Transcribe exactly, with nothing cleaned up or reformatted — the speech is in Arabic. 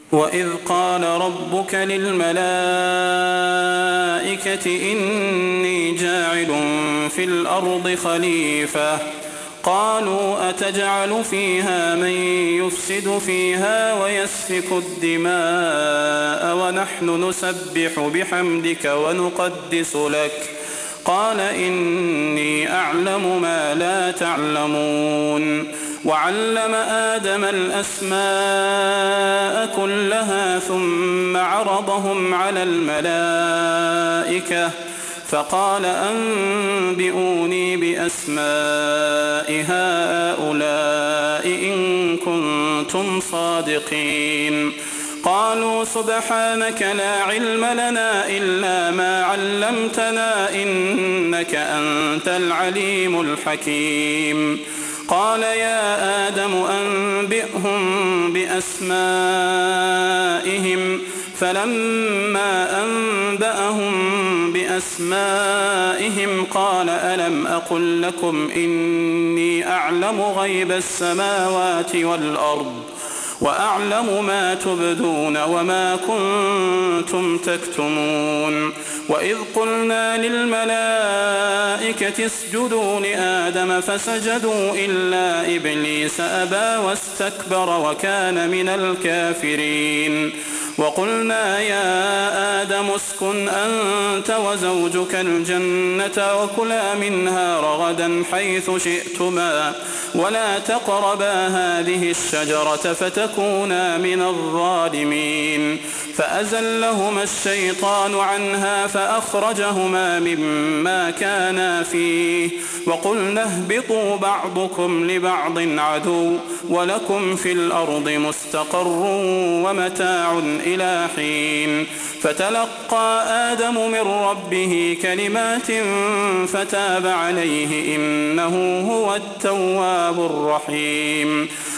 وإذ قال ربك للملائكة إني جاعل في الأرض خليفة قالوا أتجعل فيها من يفسد فيها ويسفك الدماء ونحن نسبح بحمدك ونقدس لك قال إني أعلم ما لا تعلمون وعلم آدم الأسماء كلها ثم عرضهم على الملائكة فقال أنبئوني بأسماء هؤلاء إن كنتم صادقين قالوا سبحانك لا علم لنا إلا ما علمتنا إنك أنت العليم الحكيم قال يا آدم أنبئهم بأسمائهم فلما أنبأهم بأسمائهم قال ألم أقل لكم إني أعلم غيب السماوات والأرض وأعلم ما تبدون وما كنتم تكتمون وإذ قلنا للملائكة اسجدوا لآدم فسجدوا إلا إبليس أبى واستكبر وكان من الكافرين وقلنا يا آدم اسكن أنت وزوجك الجنة وكلا منها رغدا حيث شئتما ولا تقربا هذه الشجرة فتكونا من الظالمين فأزلهما الشيطان عنها فأخرجهما مما كانا فيه وقلنا اهبطوا بعضكم لبعض عدو ولكم في الأرض مستقر ومتاع إلى حين فتلقى آدم من ربه كلمات فتاب عليه إنه هو التواب الرحيم